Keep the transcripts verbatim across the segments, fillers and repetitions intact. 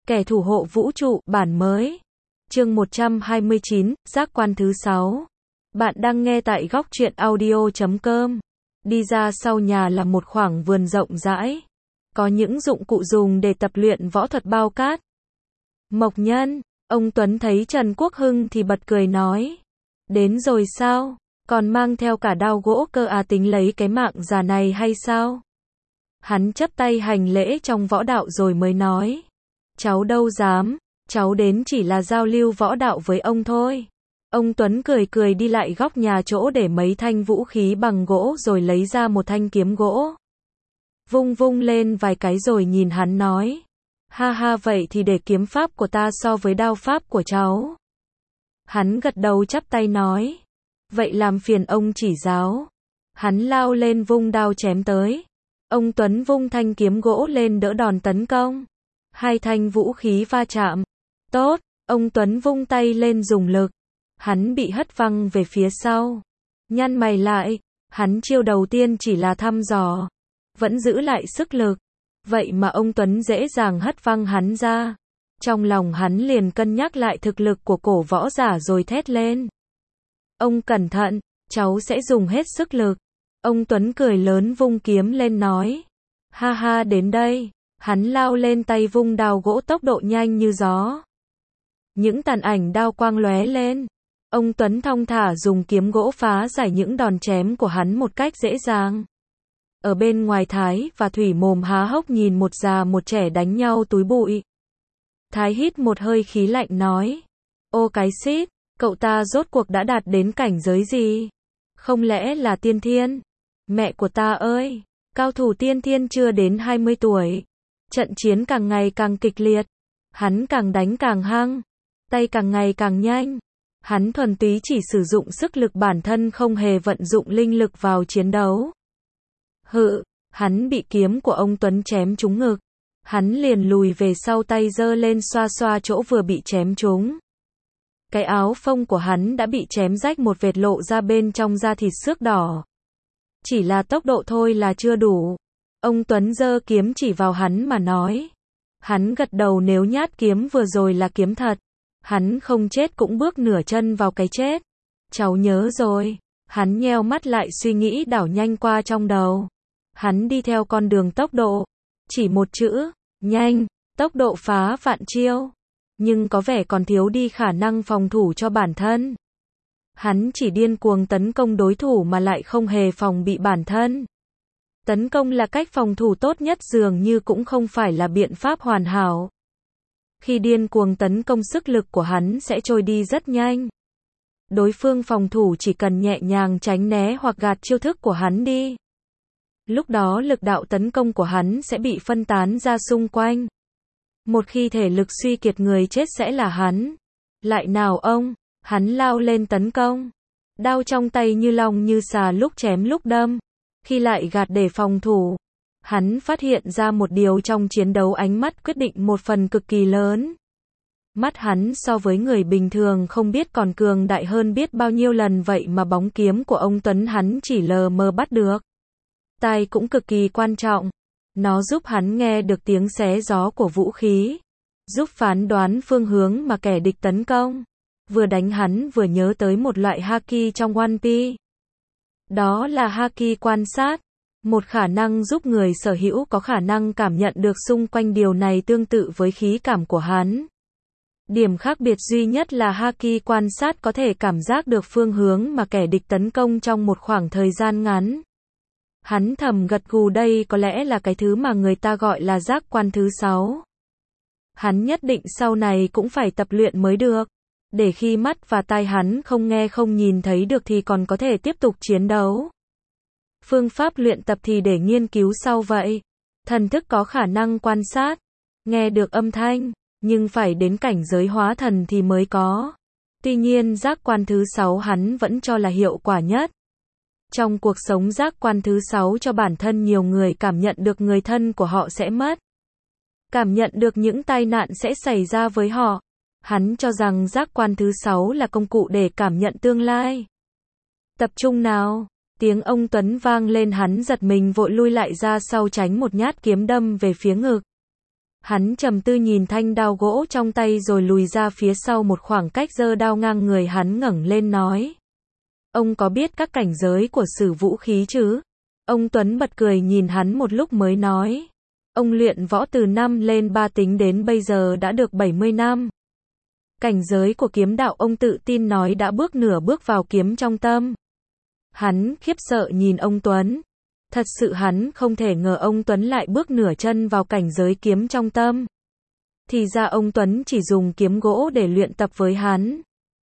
Kẻ thủ hộ vũ trụ, bản mới. Chương một trăm hai mươi chín, giác quan thứ sáu. Bạn đang nghe tại góc truyện audio chấm com. Đi ra sau nhà là một khoảng vườn rộng rãi. Có những dụng cụ dùng để tập luyện võ thuật bao cát. Mộc Nhân, ông Tuấn thấy Trần Quốc Hưng thì bật cười nói. Đến rồi sao? Còn mang theo cả đao gỗ cơ à, tính lấy cái mạng già này hay sao? Hắn chắp tay hành lễ trong võ đạo rồi mới nói. Cháu đâu dám, cháu đến chỉ là giao lưu võ đạo với ông thôi. Ông Tuấn cười cười đi lại góc nhà chỗ để mấy thanh vũ khí bằng gỗ rồi lấy ra một thanh kiếm gỗ. Vung vung lên vài cái rồi nhìn hắn nói. Ha ha, vậy thì để kiếm pháp của ta so với đao pháp của cháu. Hắn gật đầu chắp tay nói. Vậy làm phiền ông chỉ giáo. Hắn lao lên vung đao chém tới. Ông Tuấn vung thanh kiếm gỗ lên đỡ đòn tấn công. Hai thanh vũ khí va chạm. Tốt, ông Tuấn vung tay lên dùng lực. Hắn bị hất văng về phía sau. Nhăn mày lại, hắn chiêu đầu tiên chỉ là thăm dò. Vẫn giữ lại sức lực. Vậy mà ông Tuấn dễ dàng hất văng hắn ra. Trong lòng hắn liền cân nhắc lại thực lực của cổ võ giả rồi thét lên. Ông cẩn thận, cháu sẽ dùng hết sức lực. Ông Tuấn cười lớn vung kiếm lên nói. Ha ha, đến đây. Hắn lao lên tay vung đao gỗ tốc độ nhanh như gió. Những tàn ảnh đao quang lóe lên. Ông Tuấn thong thả dùng kiếm gỗ phá giải những đòn chém của hắn một cách dễ dàng. Ở bên ngoài Thái và Thủy mồm há hốc nhìn một già một trẻ đánh nhau túi bụi. Thái hít một hơi khí lạnh nói. Ô cái xít, cậu ta rốt cuộc đã đạt đến cảnh giới gì? Không lẽ là tiên thiên? Mẹ của ta ơi, cao thủ tiên thiên chưa đến hai mươi tuổi. Trận chiến càng ngày càng kịch liệt. Hắn càng đánh càng hăng. Tay càng ngày càng nhanh. Hắn thuần túy chỉ sử dụng sức lực bản thân, không hề vận dụng linh lực vào chiến đấu. Hự, hắn bị kiếm của ông Tuấn chém trúng ngực. Hắn liền lùi về sau, tay giơ lên xoa xoa chỗ vừa bị chém trúng. Cái áo phông của hắn đã bị chém rách một vệt, lộ ra bên trong da thịt xước đỏ. Chỉ là tốc độ thôi là chưa đủ. Ông Tuấn giơ kiếm chỉ vào hắn mà nói. Hắn gật đầu, nếu nhát kiếm vừa rồi là kiếm thật, hắn không chết cũng bước nửa chân vào cái chết. Cháu nhớ rồi. Hắn nheo mắt lại, suy nghĩ đảo nhanh qua trong đầu. Hắn đi theo con đường tốc độ. Chỉ một chữ, nhanh, tốc độ phá vạn chiêu. Nhưng có vẻ còn thiếu đi khả năng phòng thủ cho bản thân. Hắn chỉ điên cuồng tấn công đối thủ mà lại không hề phòng bị bản thân. Tấn công là cách phòng thủ tốt nhất, dường như cũng không phải là biện pháp hoàn hảo. Khi điên cuồng tấn công, sức lực của hắn sẽ trôi đi rất nhanh. Đối phương phòng thủ chỉ cần nhẹ nhàng tránh né hoặc gạt chiêu thức của hắn đi. Lúc đó lực đạo tấn công của hắn sẽ bị phân tán ra xung quanh. Một khi thể lực suy kiệt, người chết sẽ là hắn. Lại nào ông, hắn lao lên tấn công. Đao trong tay như long như xà, lúc chém lúc đâm. Khi lại gạt để phòng thủ. Hắn phát hiện ra một điều trong chiến đấu, ánh mắt quyết định một phần cực kỳ lớn. Mắt hắn so với người bình thường không biết còn cường đại hơn biết bao nhiêu lần, vậy mà bóng kiếm của ông Tuấn hắn chỉ lờ mờ bắt được. Tai cũng cực kỳ quan trọng. Nó giúp hắn nghe được tiếng xé gió của vũ khí. Giúp phán đoán phương hướng mà kẻ địch tấn công. Vừa đánh hắn vừa nhớ tới một loại haki trong One Piece. Đó là haki quan sát. Một khả năng giúp người sở hữu có khả năng cảm nhận được xung quanh, điều này tương tự với khí cảm của hắn. Điểm khác biệt duy nhất là haki quan sát có thể cảm giác được phương hướng mà kẻ địch tấn công trong một khoảng thời gian ngắn. Hắn thầm gật gù, đây có lẽ là cái thứ mà người ta gọi là giác quan thứ sáu. Hắn nhất định sau này cũng phải tập luyện mới được. Để khi mắt và tai hắn không nghe không nhìn thấy được thì còn có thể tiếp tục chiến đấu. Phương pháp luyện tập thì để nghiên cứu sau vậy. Thần thức có khả năng quan sát, nghe được âm thanh, nhưng phải đến cảnh giới hóa thần thì mới có. Tuy nhiên giác quan thứ sáu hắn vẫn cho là hiệu quả nhất. Trong cuộc sống, giác quan thứ sáu cho bản thân, nhiều người cảm nhận được người thân của họ sẽ mất. Cảm nhận được những tai nạn sẽ xảy ra với họ. Hắn cho rằng giác quan thứ sáu là công cụ để cảm nhận tương lai. Tập trung nào. Tiếng ông Tuấn vang lên, hắn giật mình vội lui lại ra sau, tránh một nhát kiếm đâm về phía ngực. Hắn trầm tư nhìn thanh đao gỗ trong tay rồi lùi ra phía sau một khoảng cách, giơ đao ngang người hắn ngẩng lên nói. Ông có biết các cảnh giới của sử vũ khí chứ? Ông Tuấn bật cười nhìn hắn một lúc mới nói. Ông luyện võ từ năm lên ba tính đến bây giờ đã được bảy mươi năm. Cảnh giới của kiếm đạo ông tự tin nói đã bước nửa bước vào kiếm trong tâm. Hắn khiếp sợ nhìn ông Tuấn. Thật sự hắn không thể ngờ ông Tuấn lại bước nửa chân vào cảnh giới kiếm trong tâm. Thì ra ông Tuấn chỉ dùng kiếm gỗ để luyện tập với hắn.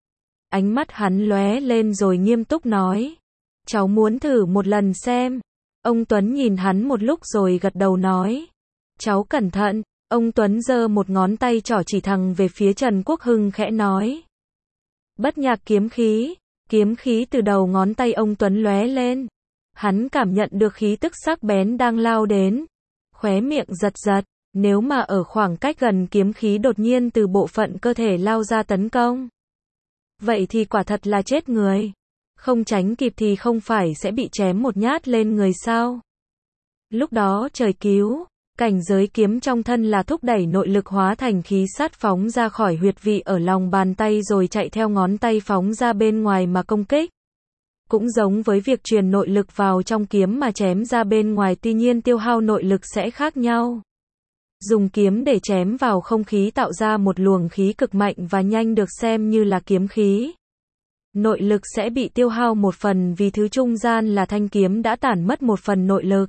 Ánh mắt hắn lóe lên rồi nghiêm túc nói. Cháu muốn thử một lần xem. Ông Tuấn nhìn hắn một lúc rồi gật đầu nói. Cháu cẩn thận. Ông Tuấn giơ một ngón tay trỏ chỉ thẳng về phía Trần Quốc Hưng khẽ nói. Bất nhạc kiếm khí. Kiếm khí từ đầu ngón tay ông Tuấn lóe lên. Hắn cảm nhận được khí tức sắc bén đang lao đến. Khóe miệng giật giật. Nếu mà ở khoảng cách gần kiếm khí đột nhiên từ bộ phận cơ thể lao ra tấn công. Vậy thì quả thật là chết người. Không tránh kịp thì không phải sẽ bị chém một nhát lên người sao? Lúc đó trời cứu. Cảnh giới kiếm trong thân là thúc đẩy nội lực hóa thành khí sát phóng ra khỏi huyệt vị ở lòng bàn tay rồi chạy theo ngón tay phóng ra bên ngoài mà công kích. Cũng giống với việc truyền nội lực vào trong kiếm mà chém ra bên ngoài, tuy nhiên tiêu hao nội lực sẽ khác nhau. Dùng kiếm để chém vào không khí tạo ra một luồng khí cực mạnh và nhanh được xem như là kiếm khí. Nội lực sẽ bị tiêu hao một phần vì thứ trung gian là thanh kiếm đã tản mất một phần nội lực.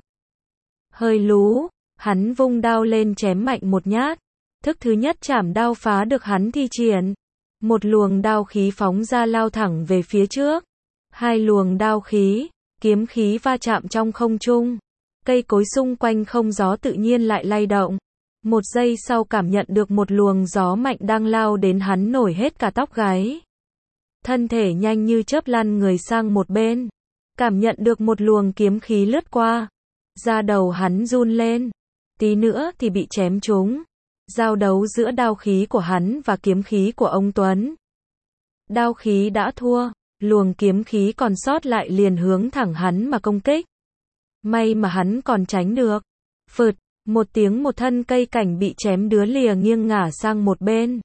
Hơi lú, hắn vung đao lên chém mạnh một nhát. Thức thứ nhất chảm đao phá được hắn thi triển. Một luồng đao khí phóng ra lao thẳng về phía trước. Hai luồng đao khí, kiếm khí va chạm trong không trung. Cây cối xung quanh không gió tự nhiên lại lay động. Một giây sau cảm nhận được một luồng gió mạnh đang lao đến, hắn nổi hết cả tóc gáy. Thân thể nhanh như chớp lăn người sang một bên. Cảm nhận được một luồng kiếm khí lướt qua. Da đầu hắn run lên. Tí nữa thì bị chém trúng. Giao đấu giữa đao khí của hắn và kiếm khí của ông Tuấn. Đao khí đã thua. Luồng kiếm khí còn sót lại liền hướng thẳng hắn mà công kích. May mà hắn còn tránh được. Phượt, một tiếng, một thân cây cảnh bị chém đứa lìa nghiêng ngả sang một bên.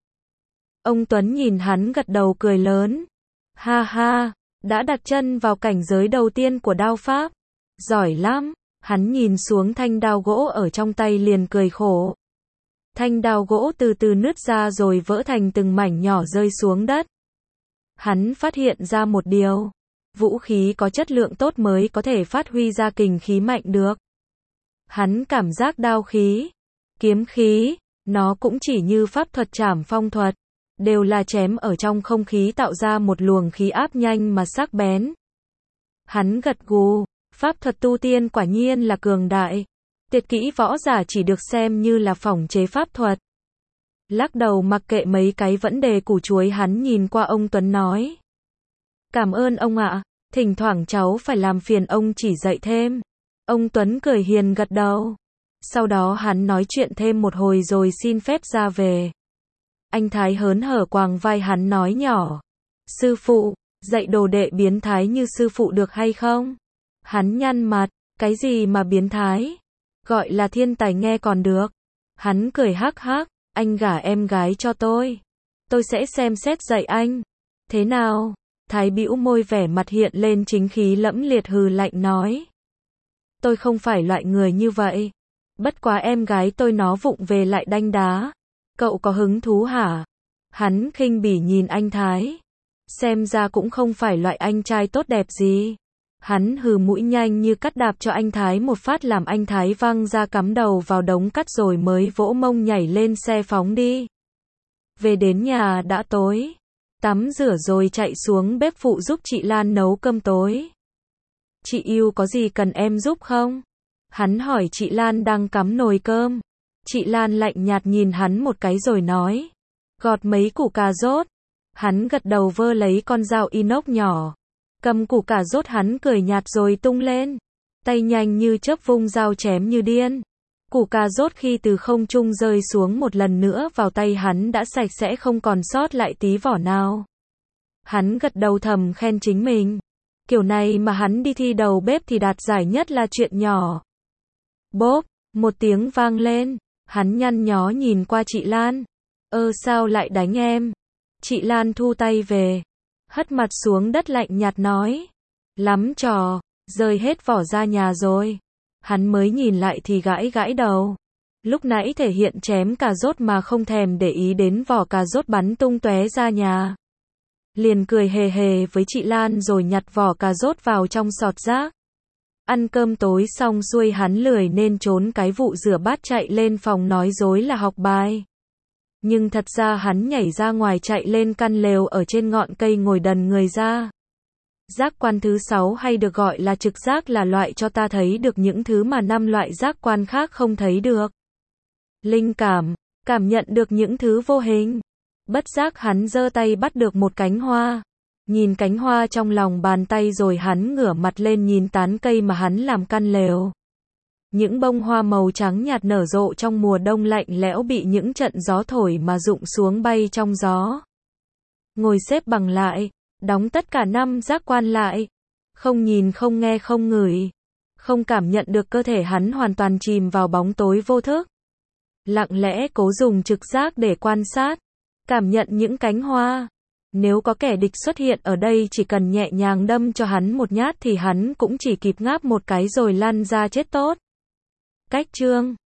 Ông Tuấn nhìn hắn gật đầu cười lớn. Ha ha, đã đặt chân vào cảnh giới đầu tiên của đao pháp. Giỏi lắm. Hắn nhìn xuống thanh đao gỗ ở trong tay liền cười khổ. Thanh đao gỗ từ từ nứt ra rồi vỡ thành từng mảnh nhỏ rơi xuống đất. Hắn phát hiện ra một điều. Vũ khí có chất lượng tốt mới có thể phát huy ra kình khí mạnh được. Hắn cảm giác đao khí, kiếm khí, nó cũng chỉ như pháp thuật trảm phong thuật. Đều là chém ở trong không khí tạo ra một luồng khí áp nhanh mà sắc bén. Hắn gật gù, pháp thuật tu tiên quả nhiên là cường đại. Tuyệt kỹ võ giả chỉ được xem như là phỏng chế pháp thuật. Lắc đầu mặc kệ mấy cái vấn đề củ chuối, hắn nhìn qua ông Tuấn nói. Cảm ơn ông ạ, thỉnh thoảng cháu phải làm phiền ông chỉ dạy thêm. Ông Tuấn cười hiền gật đầu. Sau đó hắn nói chuyện thêm một hồi rồi xin phép ra về. Anh Thái hớn hở quàng vai hắn nói nhỏ. Sư phụ, dạy đồ đệ biến thái như sư phụ được hay không? Hắn nhăn mặt, cái gì mà biến thái? Gọi là thiên tài nghe còn được. Hắn cười hắc hắc, anh gả em gái cho tôi. Tôi sẽ xem xét dạy anh. Thế nào? Thái bĩu môi vẻ mặt hiện lên chính khí lẫm liệt hừ lạnh nói. Tôi không phải loại người như vậy. Bất quá em gái tôi nó vụng về lại đanh đá. Cậu có hứng thú hả? Hắn khinh bỉ nhìn anh Thái. Xem ra cũng không phải loại anh trai tốt đẹp gì. Hắn hừ mũi nhanh như cắt đạp cho anh Thái một phát làm anh Thái văng ra cắm đầu vào đống cắt rồi mới vỗ mông nhảy lên xe phóng đi. Về đến nhà đã tối. Tắm rửa rồi chạy xuống bếp phụ giúp chị Lan nấu cơm tối. Chị yêu có gì cần em giúp không? Hắn hỏi chị Lan đang cắm nồi cơm. Chị Lan lạnh nhạt nhìn hắn một cái rồi nói. Gọt mấy củ cà rốt. Hắn gật đầu vơ lấy con dao inox nhỏ. Cầm củ cà rốt hắn cười nhạt rồi tung lên. Tay nhanh như chớp vung dao chém như điên. Củ cà rốt khi từ không trung rơi xuống một lần nữa vào tay hắn đã sạch sẽ không còn sót lại tí vỏ nào. Hắn gật đầu thầm khen chính mình. Kiểu này mà hắn đi thi đầu bếp thì đạt giải nhất là chuyện nhỏ. Bốp, một tiếng vang lên. Hắn nhăn nhó nhìn qua chị Lan. Ơ sao lại đánh em? Chị Lan thu tay về. Hất mặt xuống đất lạnh nhạt nói. Lắm trò, rơi hết vỏ ra nhà rồi. Hắn mới nhìn lại thì gãi gãi đầu. Lúc nãy thể hiện chém cà rốt mà không thèm để ý đến vỏ cà rốt bắn tung tóe ra nhà. Liền cười hề hề với chị Lan rồi nhặt vỏ cà rốt vào trong sọt rác. Ăn cơm tối xong xuôi hắn lười nên trốn cái vụ rửa bát chạy lên phòng nói dối là học bài. Nhưng thật ra hắn nhảy ra ngoài chạy lên căn lều ở trên ngọn cây ngồi đần người ra. Giác quan thứ sáu hay được gọi là trực giác là loại cho ta thấy được những thứ mà năm loại giác quan khác không thấy được. Linh cảm, cảm nhận được những thứ vô hình. Bất giác hắn giơ tay bắt được một cánh hoa. Nhìn cánh hoa trong lòng bàn tay rồi hắn ngửa mặt lên nhìn tán cây mà hắn làm căn lều. Những bông hoa màu trắng nhạt nở rộ trong mùa đông lạnh lẽo bị những trận gió thổi mà rụng xuống bay trong gió. Ngồi xếp bằng lại, đóng tất cả năm giác quan lại. Không nhìn, không nghe, không ngửi. Không cảm nhận được, cơ thể hắn hoàn toàn chìm vào bóng tối vô thức. Lặng lẽ cố dùng trực giác để quan sát, cảm nhận những cánh hoa. Nếu có kẻ địch xuất hiện ở đây chỉ cần nhẹ nhàng đâm cho hắn một nhát thì hắn cũng chỉ kịp ngáp một cái rồi lăn ra chết tốt. Cách chương